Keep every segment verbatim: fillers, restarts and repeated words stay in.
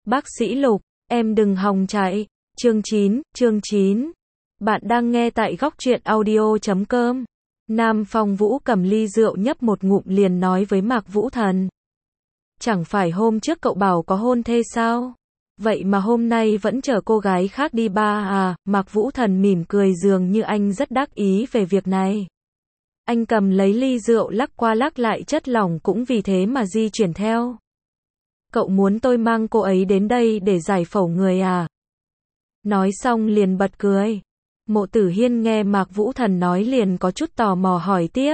Bác sĩ Lục, em đừng hòng chạy. Chương chín, chương chín. Bạn đang nghe tại góc truyện audio chấm com. Nam Phong Vũ cầm ly rượu nhấp một ngụm liền nói với Mạc Vũ Thần. Chẳng phải hôm trước cậu bảo có hôn thê sao? Vậy mà hôm nay vẫn chở cô gái khác đi ba à? Mạc Vũ Thần mỉm cười dường như anh rất đắc ý về việc này. Anh cầm lấy ly rượu lắc qua lắc lại, chất lỏng cũng vì thế mà di chuyển theo. Cậu muốn tôi mang cô ấy đến đây để giải phẫu người à? Nói xong liền bật cười. Mộ Tử Hiên nghe Mạc Vũ Thần nói liền có chút tò mò hỏi tiếp.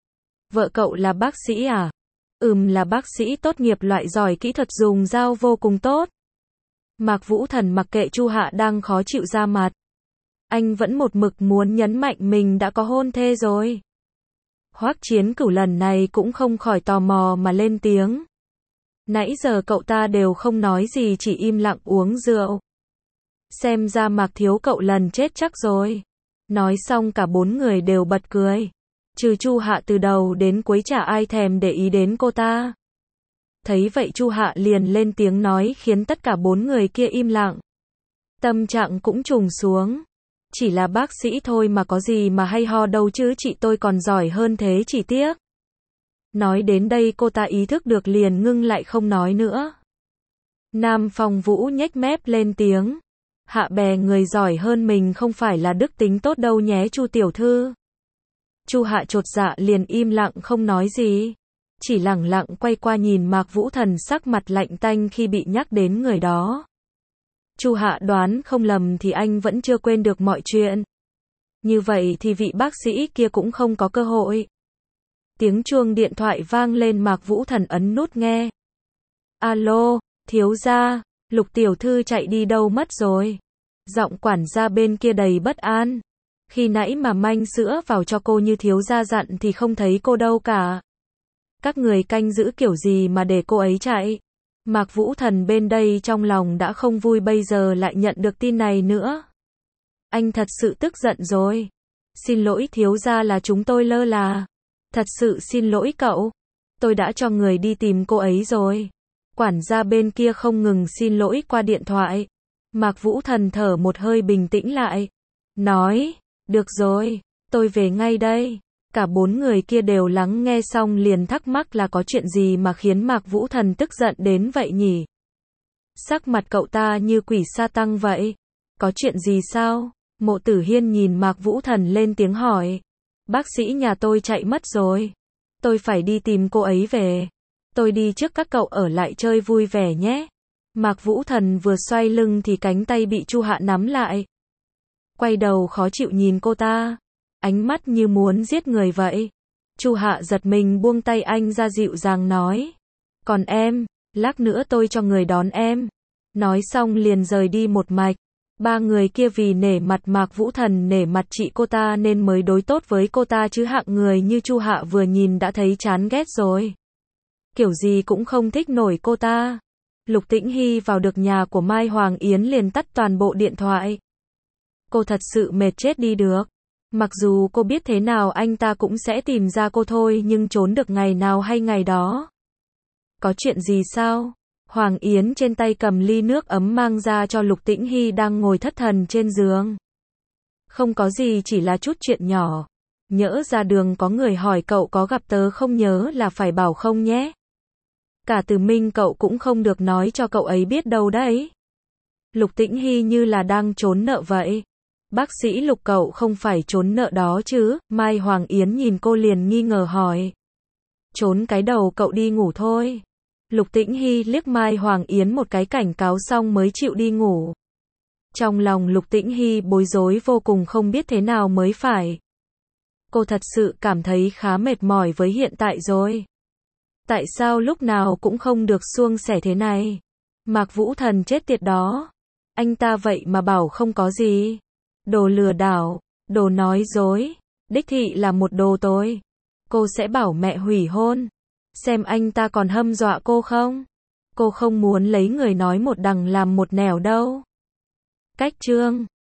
Vợ cậu là bác sĩ à? Ừm, là bác sĩ tốt nghiệp loại giỏi, kỹ thuật dùng dao vô cùng tốt. Mạc Vũ Thần mặc kệ Chu Hạ đang khó chịu ra mặt. Anh vẫn một mực muốn nhấn mạnh mình đã có hôn thê rồi. Hoắc Chiến Cửu lần này cũng không khỏi tò mò mà lên tiếng. Nãy giờ cậu ta đều không nói gì, chỉ im lặng uống rượu. Xem ra Mạc thiếu cậu lần chết chắc rồi. Nói xong cả bốn người đều bật cười. Trừ Chu Hạ, từ đầu đến cuối chả ai thèm để ý đến cô ta. Thấy vậy Chu Hạ liền lên tiếng nói khiến tất cả bốn người kia im lặng. Tâm trạng cũng trùng xuống. Chỉ là bác sĩ thôi mà có gì mà hay ho đâu chứ, chị tôi còn giỏi hơn thế, chỉ tiếc. Nói đến đây cô ta ý thức được liền ngưng lại không nói nữa. Nam Phong Vũ nhếch mép lên tiếng. Hạ bè người giỏi hơn mình không phải là đức tính tốt đâu nhé Chu tiểu thư. Chu Hạ chột dạ liền im lặng không nói gì. Chỉ lẳng lặng quay qua nhìn Mạc Vũ Thần sắc mặt lạnh tanh khi bị nhắc đến người đó. Chu Hạ đoán không lầm thì anh vẫn chưa quên được mọi chuyện. Như vậy thì vị bác sĩ kia cũng không có cơ hội. Tiếng chuông điện thoại vang lên, Mạc Vũ Thần ấn nút nghe. Alo, thiếu gia, Lục tiểu thư chạy đi đâu mất rồi? Giọng quản gia bên kia đầy bất an. Khi nãy mà manh sữa vào cho cô như thiếu gia dặn thì không thấy cô đâu cả. Các người canh giữ kiểu gì mà để cô ấy chạy? Mạc Vũ Thần bên đây trong lòng đã không vui, bây giờ lại nhận được tin này nữa. Anh thật sự tức giận rồi. Xin lỗi thiếu gia, là chúng tôi lơ là. Thật sự xin lỗi cậu. Tôi đã cho người đi tìm cô ấy rồi. Quản gia bên kia không ngừng xin lỗi qua điện thoại. Mạc Vũ Thần thở một hơi bình tĩnh lại. Nói, được rồi, tôi về ngay đây. Cả bốn người kia đều lắng nghe xong liền thắc mắc là có chuyện gì mà khiến Mạc Vũ Thần tức giận đến vậy nhỉ? Sắc mặt cậu ta như quỷ sa tăng vậy. Có chuyện gì sao? Mộ Tử Hiên nhìn Mạc Vũ Thần lên tiếng hỏi. Bác sĩ nhà tôi chạy mất rồi. Tôi phải đi tìm cô ấy về. Tôi đi trước, các cậu ở lại chơi vui vẻ nhé. Mạc Vũ Thần vừa xoay lưng thì cánh tay bị Chu Hạ nắm lại. Quay đầu khó chịu nhìn cô ta. Ánh mắt như muốn giết người vậy. Chu Hạ giật mình buông tay anh ra, dịu dàng nói. Còn em, lát nữa tôi cho người đón em. Nói xong liền rời đi một mạch. Ba người kia vì nể mặt Mạc Vũ Thần, nể mặt chị cô ta nên mới đối tốt với cô ta, chứ hạng người như Chu Hạ vừa nhìn đã thấy chán ghét rồi. Kiểu gì cũng không thích nổi cô ta. Lục Tĩnh Hy vào được nhà của Mai Hoàng Yến liền tắt toàn bộ điện thoại. Cô thật sự mệt chết đi được. Mặc dù cô biết thế nào anh ta cũng sẽ tìm ra cô thôi, nhưng trốn được ngày nào hay ngày đó. Có chuyện gì sao? Hoàng Yến trên tay cầm ly nước ấm mang ra cho Lục Tĩnh Hy đang ngồi thất thần trên giường. Không có gì, chỉ là chút chuyện nhỏ. Nhỡ ra đường có người hỏi cậu có gặp tớ không, nhớ là phải bảo không nhé. Cả Từ Minh cậu cũng không được nói cho cậu ấy biết đâu đấy. Lục Tĩnh Hy như là đang trốn nợ vậy. Bác sĩ Lục, cậu không phải trốn nợ đó chứ? Mai Hoàng Yến nhìn cô liền nghi ngờ hỏi. Trốn cái đầu, cậu đi ngủ thôi. Lục Tĩnh Hy liếc Mai Hoàng Yến một cái cảnh cáo xong mới chịu đi ngủ. Trong lòng Lục Tĩnh Hy bối rối vô cùng, không biết thế nào mới phải. Cô thật sự cảm thấy khá mệt mỏi với hiện tại rồi. Tại sao lúc nào cũng không được suôn sẻ thế này? Mạc Vũ Thần chết tiệt đó. Anh ta vậy mà bảo không có gì. Đồ lừa đảo, đồ nói dối. Đích thị là một đồ tồi. Cô sẽ bảo mẹ hủy hôn. Xem anh ta còn hâm dọa cô không? Cô không muốn lấy người nói một đằng làm một nẻo đâu. Cách chương